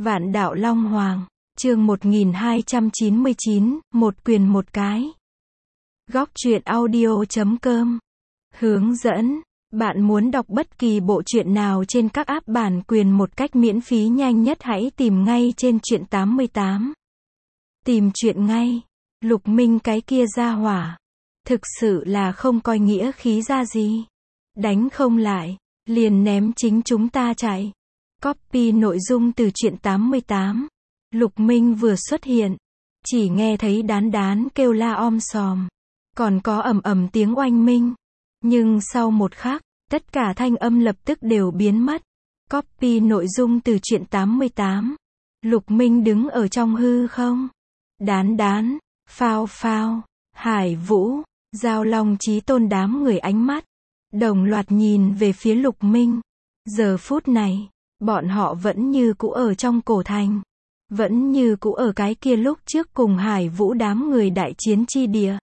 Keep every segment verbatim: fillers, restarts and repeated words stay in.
Vạn đạo Long Hoàng, chương một nghìn hai trăm chín mươi chín, một quyền một cái. Góc truyện audio chấm com. Hướng dẫn, bạn muốn đọc bất kỳ bộ truyện nào trên các app bản quyền một cách miễn phí nhanh nhất hãy tìm ngay trên truyện tám mươi tám. Tìm truyện ngay. Lục Minh cái kia ra hỏa. Thực sự là không coi nghĩa khí ra gì. Đánh không lại, liền ném chính chúng ta chạy. Copy nội dung từ truyện tám mươi tám. Lục Minh vừa xuất hiện, chỉ nghe thấy đán đán kêu la om sòm, còn có ầm ầm tiếng oanh minh. Nhưng sau một khắc, tất cả thanh âm lập tức đều biến mất. Copy nội dung từ truyện tám mươi tám. Lục Minh đứng ở trong hư không. Đán đán, Phao Phao, Hải Vũ, Giao Long Chí Tôn đám người ánh mắt đồng loạt nhìn về phía Lục Minh. Giờ phút này, bọn họ vẫn như cũ ở trong cổ thành, vẫn như cũ ở cái kia lúc trước cùng Hải Vũ đám người đại chiến chi địa.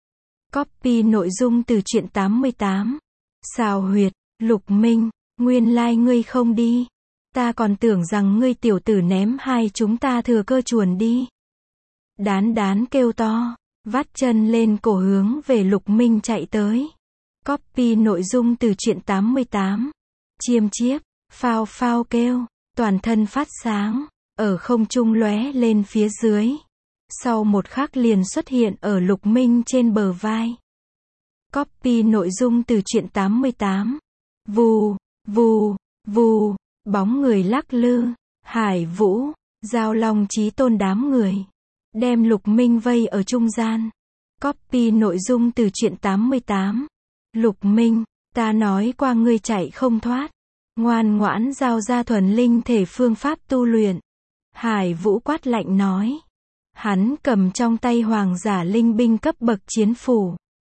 Copy nội dung từ truyện tám mươi tám. Xào huyệt, Lục Minh, nguyên lai like ngươi không đi. Ta còn tưởng rằng ngươi tiểu tử ném hai chúng ta thừa cơ chuồn đi. Đán đán kêu to, vắt chân lên cổ hướng về Lục Minh chạy tới. Copy nội dung từ truyện tám mươi tám. Chiêm chiếp, Phao Phao kêu, toàn thân phát sáng, ở không trung lóe lên phía dưới. Sau một khắc liền xuất hiện ở Lục Minh trên bờ vai. Copy nội dung từ truyện tám mươi tám. Vù, vù, vù, bóng người lắc lư, Hải Vũ, Giao Long Chí Tôn đám người đem Lục Minh vây ở trung gian. Copy nội dung từ truyện tám mươi tám. Lục Minh, ta nói qua ngươi chạy không thoát, ngoan ngoãn giao ra thuần linh thể phương pháp tu luyện. Hải Vũ quát lạnh nói. Hắn cầm trong tay hoàng giả linh binh cấp bậc chiến phủ,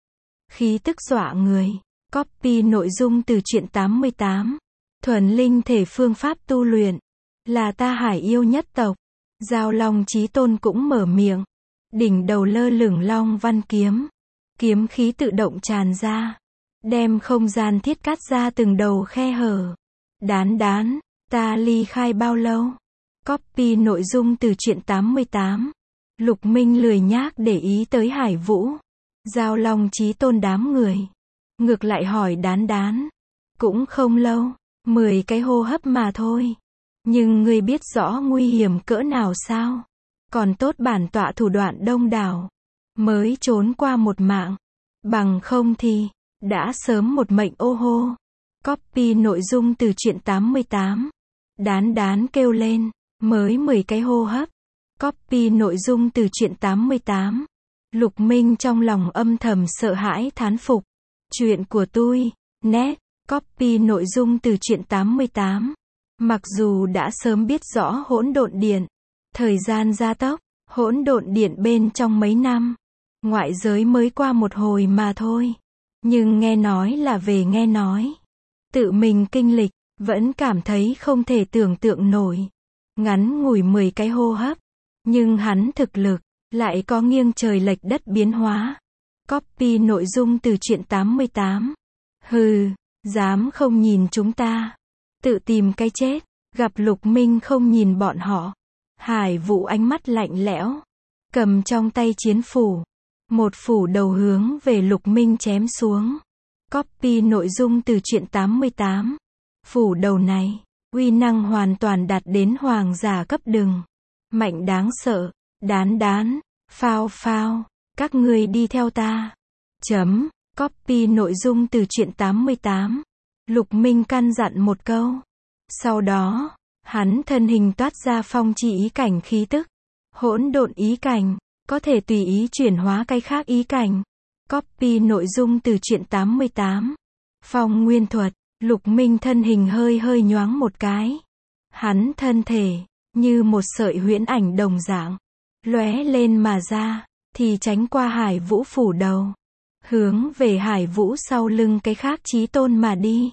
khí tức dọa người. Copy nội dung từ truyện tám mươi tám. Thuần linh thể phương pháp tu luyện, là ta Hải yêu nhất tộc. Giao Long Chí Tôn cũng mở miệng, đỉnh đầu lơ lửng long văn kiếm, kiếm khí tự động tràn ra, đem không gian thiết cắt ra từng đầu khe hở. Đán đán, ta ly khai bao lâu? Copy nội dung từ truyện tám mươi tám. Lục Minh lười nhác để ý tới Hải Vũ, Giao Long Chí Tôn đám người, ngược lại hỏi đán đán. Cũng không lâu, mười cái hô hấp mà thôi. Nhưng ngươi biết rõ nguy hiểm cỡ nào sao? Còn tốt bản tọa thủ đoạn đông đảo, mới trốn qua một mạng. Bằng không thì, đã sớm một mệnh ô hô. Copy nội dung từ truyện tám mươi tám. Đán đán kêu lên, mới mười cái hô hấp. Copy nội dung từ truyện tám mươi tám. Lục Minh trong lòng âm thầm sợ hãi thán phục. Chuyện của tôi, net. Copy nội dung từ truyện tám mươi tám. Mặc dù đã sớm biết rõ hỗn độn điện, thời gian gia tốc, hỗn độn điện bên trong mấy năm, ngoại giới mới qua một hồi mà thôi. Nhưng nghe nói là về nghe nói, tự mình kinh lịch, vẫn cảm thấy không thể tưởng tượng nổi. Ngắn ngủi mười cái hô hấp, nhưng hắn thực lực lại có nghiêng trời lệch đất biến hóa. Copy nội dung từ truyện tám mươi tám. Hừ, dám không nhìn chúng ta, tự tìm cái chết. Gặp Lục Minh không nhìn bọn họ, Hải Vũ ánh mắt lạnh lẽo, cầm trong tay chiến phủ, một phủ đầu hướng về Lục Minh chém xuống. Copy nội dung từ truyện tám mươi tám. Phủ đầu này, uy năng hoàn toàn đạt đến hoàng giả cấp đừng, mạnh đáng sợ. Đán đán, Phao Phao, các ngươi đi theo ta. Chấm. Copy nội dung từ truyện tám mươi tám. Lục Minh căn dặn một câu. Sau đó, hắn thân hình toát ra phong chi ý cảnh khí tức. Hỗn độn ý cảnh, có thể tùy ý chuyển hóa cái khác ý cảnh. Copy nội dung từ truyện tám mươi tám. Phong nguyên thuật, Lục Minh thân hình hơi hơi nhoáng một cái. Hắn thân thể, như một sợi huyễn ảnh đồng dạng, lóe lên mà ra, thì tránh qua Hải Vũ phủ đầu, hướng về Hải Vũ sau lưng cái khác Chí Tôn mà đi.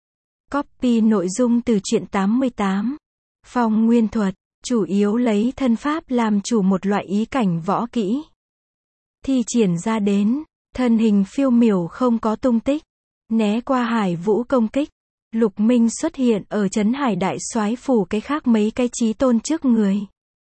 Copy nội dung từ truyện tám mươi tám. Phong nguyên thuật, chủ yếu lấy thân pháp làm chủ một loại ý cảnh võ kỹ. Thi triển ra đến, thân hình phiêu miểu không có tung tích, né qua Hải Vũ công kích, Lục Minh xuất hiện ở trấn Hải Đại Soái phủ cái khác mấy cái chí tôn trước người.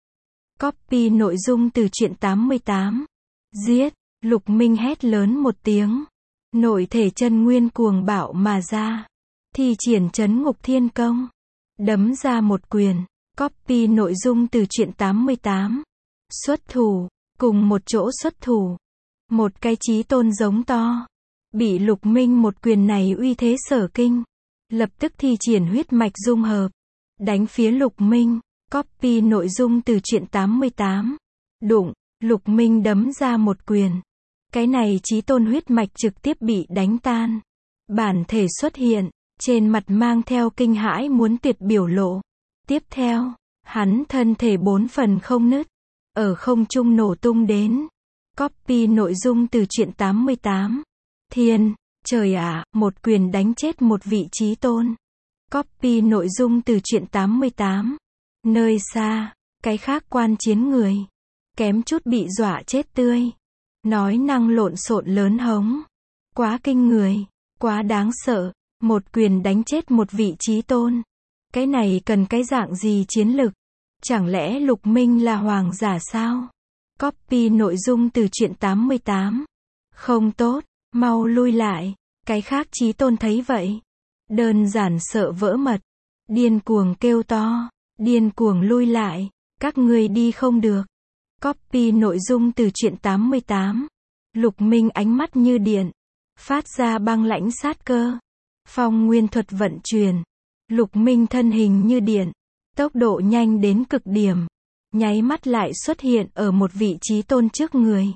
Copy nội dung từ truyện tám mươi tám. Giết, Lục Minh hét lớn một tiếng. Nội thể chân nguyên cuồng bạo mà ra. Thi triển trấn ngục thiên công. Đấm ra một quyền. Copy nội dung từ truyện tám mươi tám. Xuất thủ, cùng một chỗ xuất thủ. Một cái chí tôn giống to. Bị Lục Minh một quyền này uy thế sở kinh. Lập tức thi triển huyết mạch dung hợp. Đánh phía Lục Minh. Copy nội dung từ truyện tám mươi tám. Đụng, Lục Minh đấm ra một quyền. Cái này chí tôn huyết mạch trực tiếp bị đánh tan. Bản thể xuất hiện, trên mặt mang theo kinh hãi muốn tuyệt biểu lộ. Tiếp theo, hắn thân thể bốn phần không nứt. Ở không trung nổ tung đến. Copy nội dung từ truyện tám mươi tám. Thiên, trời ạ, một quyền đánh chết một vị chí tôn. Copy nội dung từ truyện tám mươi tám. Nơi xa, cái khác quan chiến người. Kém chút bị dọa chết tươi. Nói năng lộn xộn lớn hống. Quá kinh người, quá đáng sợ. Một quyền đánh chết một vị chí tôn. Cái này cần cái dạng gì chiến lực? Chẳng lẽ Lục Minh là hoàng giả sao? Copy nội dung từ truyện tám mươi tám. Không tốt, mau lui lại. Cái khác chí tôn thấy vậy. Đơn giản sợ vỡ mật. Điên cuồng kêu to. Điên cuồng lui lại. Các ngươi đi không được. Copy nội dung từ truyện tám mươi tám. Lục Minh ánh mắt như điện. Phát ra băng lãnh sát cơ. Phong nguyên thuật vận chuyển. Lục Minh thân hình như điện. Tốc độ nhanh đến cực điểm. Nháy mắt lại xuất hiện ở một vị chí tôn trước người.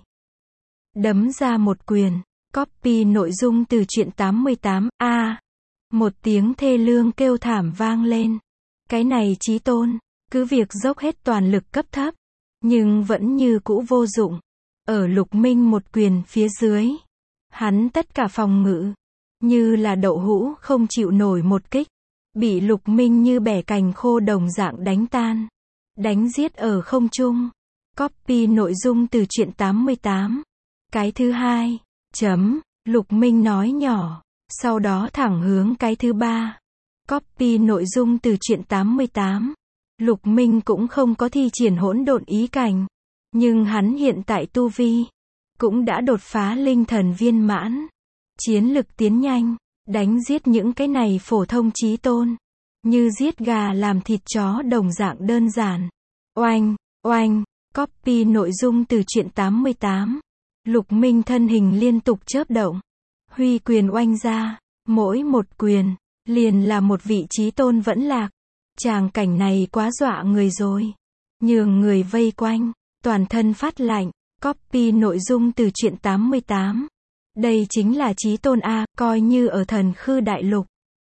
Đấm ra một quyền. Copy nội dung từ truyện tám mươi tám. A. À, một tiếng thê lương kêu thảm vang lên. Cái này chí tôn, cứ việc dốc hết toàn lực cấp thấp. Nhưng vẫn như cũ vô dụng. Ở Lục Minh một quyền phía dưới. Hắn tất cả phòng ngự. Như là đậu hũ không chịu nổi một kích. Bị Lục Minh như bẻ cành khô đồng dạng đánh tan. Đánh giết ở không trung. Copy nội dung từ truyện tám mươi tám. Cái thứ hai. Chấm. Lục Minh nói nhỏ. Sau đó thẳng hướng cái thứ ba. Copy nội dung từ truyện tám mươi tám. Lục Minh cũng không có thi triển hỗn độn ý cảnh. Nhưng hắn hiện tại tu vi. Cũng đã đột phá linh thần viên mãn. Chiến lực tiến nhanh. Đánh giết những cái này phổ thông chí tôn. Như giết gà làm thịt chó đồng dạng đơn giản. Oanh, oanh. Copy nội dung từ truyện tám mươi tám. Lục Minh thân hình liên tục chớp động. Huy quyền oanh ra. Mỗi một quyền. Liền là một vị chí tôn vẫn lạc. Tràng cảnh này quá dọa người rồi. Nhường người vây quanh. Toàn thân phát lạnh. Copy nội dung từ truyện tám mươi tám. Đây chính là chí tôn A, coi như ở thần khư đại lục.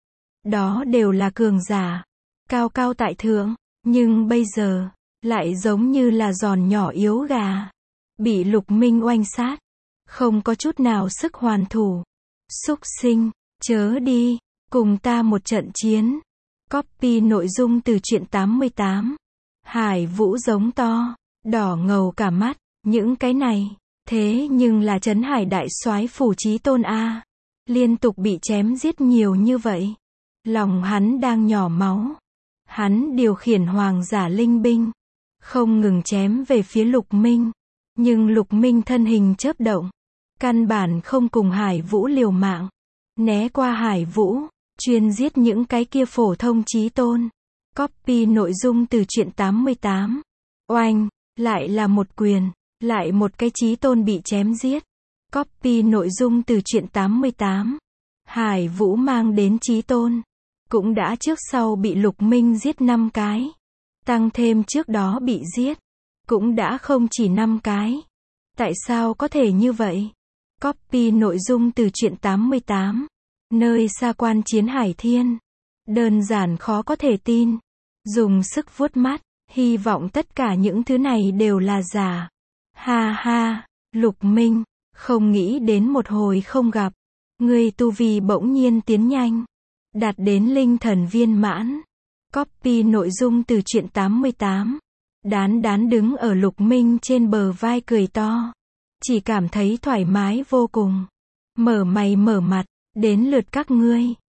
Đó đều là cường giả. Cao cao tại thượng. Nhưng bây giờ, lại giống như là giòn nhỏ yếu gà. Bị Lục Minh oanh sát. Không có chút nào sức hoàn thủ. Súc sinh, chớ đi, cùng ta một trận chiến. Copy nội dung từ truyện tám mươi tám. Hải Vũ giống to, đỏ ngầu cả mắt, những cái này, thế nhưng là trấn Hải Đại Soái phủ chí tôn A. Liên tục bị chém giết nhiều như vậy. Lòng hắn đang nhỏ máu. Hắn điều khiển hoàng giả linh binh. Không ngừng chém về phía Lục Minh. Nhưng Lục Minh thân hình chớp động. Căn bản không cùng Hải Vũ liều mạng. Né qua Hải Vũ. Chuyên giết những cái kia phổ thông chí tôn. Copy nội dung từ truyện tám mươi tám. Oanh, lại là một quyền. Lại một cái chí tôn bị chém giết. Copy nội dung từ truyện tám mươi tám. Hải Vũ mang đến chí tôn. Cũng đã trước sau bị Lục Minh giết năm cái. Tăng thêm trước đó bị giết. Cũng đã không chỉ năm cái. Tại sao có thể như vậy? Copy nội dung từ truyện tám mươi tám. Nơi xa quan chiến Hải Thiên. Đơn giản khó có thể tin. Dùng sức vuốt mắt. Hy vọng tất cả những thứ này đều là giả. Ha ha, Lục Minh. Không nghĩ đến một hồi không gặp. Ngươi tu vi bỗng nhiên tiến nhanh. Đạt đến linh thần viên mãn. Copy nội dung từ truyện tám mươi tám. Đán đán đứng ở Lục Minh trên bờ vai cười to. Chỉ cảm thấy thoải mái vô cùng. Mở mày mở mặt. Đến lượt các ngươi.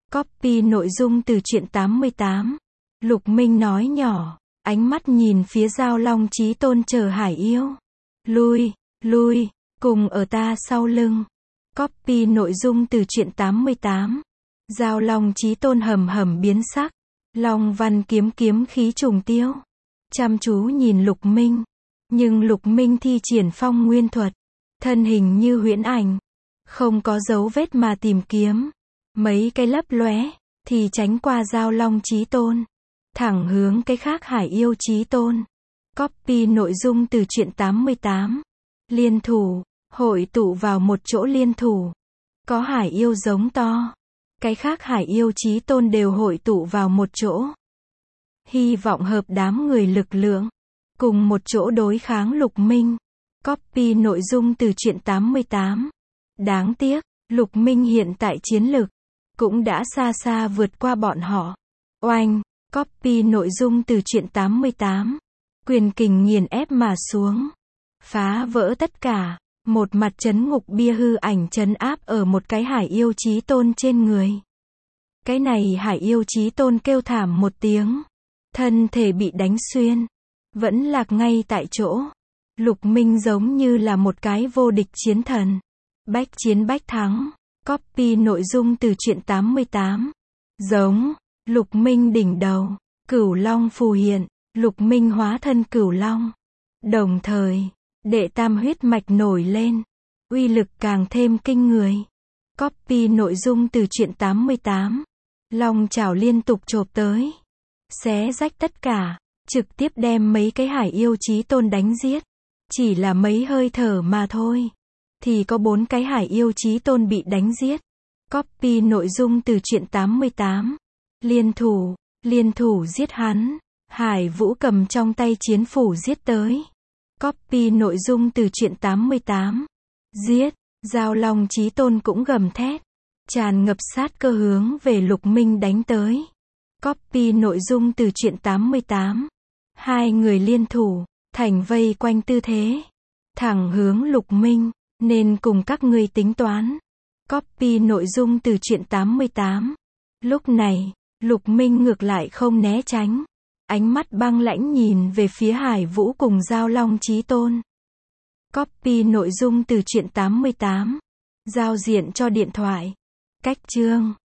Copy nội dung từ truyện tám mươi tám. Lục Minh nói nhỏ, ánh mắt nhìn phía Giao Long Chí Tôn chờ Hải Yêu. Lui, lui, cùng ở ta sau lưng. Copy nội dung từ truyện tám mươi tám. Giao Long Chí Tôn hầm hầm biến sắc. Long văn kiếm kiếm khí trùng tiêu. Chăm chú nhìn Lục Minh. Nhưng Lục Minh thi triển phong nguyên thuật. Thân hình như huyễn ảnh. Không có dấu vết mà tìm kiếm. Mấy cái lấp lóe, thì tránh qua Giao Long Chí Tôn. Thẳng hướng cái khác Hải Yêu Chí Tôn. Copy nội dung từ truyện tám mươi tám. Liên thủ, hội tụ vào một chỗ liên thủ. Có Hải Yêu giống to. Cái khác Hải Yêu Chí Tôn đều hội tụ vào một chỗ. Hy vọng hợp đám người lực lượng. Cùng một chỗ đối kháng Lục Minh. Copy nội dung từ truyện tám mươi tám. Đáng tiếc, Lục Minh hiện tại chiến lực cũng đã xa xa vượt qua bọn họ. Oanh, copy nội dung từ truyện tám mươi tám. Quyền kình nghiền ép mà xuống. Phá vỡ tất cả. Một mặt chấn ngục bia hư ảnh chấn áp ở một cái Hải Yêu Chí Tôn trên người. Cái này Hải Yêu Chí Tôn kêu thảm một tiếng. Thân thể bị đánh xuyên. Vẫn lạc ngay tại chỗ. Lục Minh giống như là một cái vô địch chiến thần. Bách chiến bách thắng. Copy nội dung từ truyện tám mươi tám. Giống. Lục Minh đỉnh đầu. Cửu Long phù hiện. Lục Minh hóa thân Cửu Long. Đồng thời, đệ tam huyết mạch nổi lên. Uy lực càng thêm kinh người. Copy nội dung từ truyện tám mươi tám. Long chảo liên tục chộp tới. Xé rách tất cả. Trực tiếp đem mấy cái Hải Yêu Chí Tôn đánh giết. Chỉ là mấy hơi thở mà thôi. Thì có bốn cái Hải Yêu Chí Tôn bị đánh giết. Copy nội dung từ truyện tám mươi tám. Liên thủ, liên thủ giết hắn. Hải Vũ cầm trong tay chiến phủ giết tới. Copy nội dung từ truyện tám mươi tám. Giết, Giao Long Chí Tôn cũng gầm thét. Tràn ngập sát cơ hướng về Lục Minh đánh tới. Copy nội dung từ truyện tám mươi tám. Hai người liên thủ, thành vây quanh tư thế. Thẳng hướng Lục Minh, nên cùng các ngươi tính toán. Copy nội dung từ truyện tám mươi tám. Lúc này, Lục Minh ngược lại không né tránh. Ánh mắt băng lãnh nhìn về phía Hải Vũ cùng Giao Long Chí Tôn. Copy nội dung từ truyện tám mươi tám. Giao diện cho điện thoại. Cách chương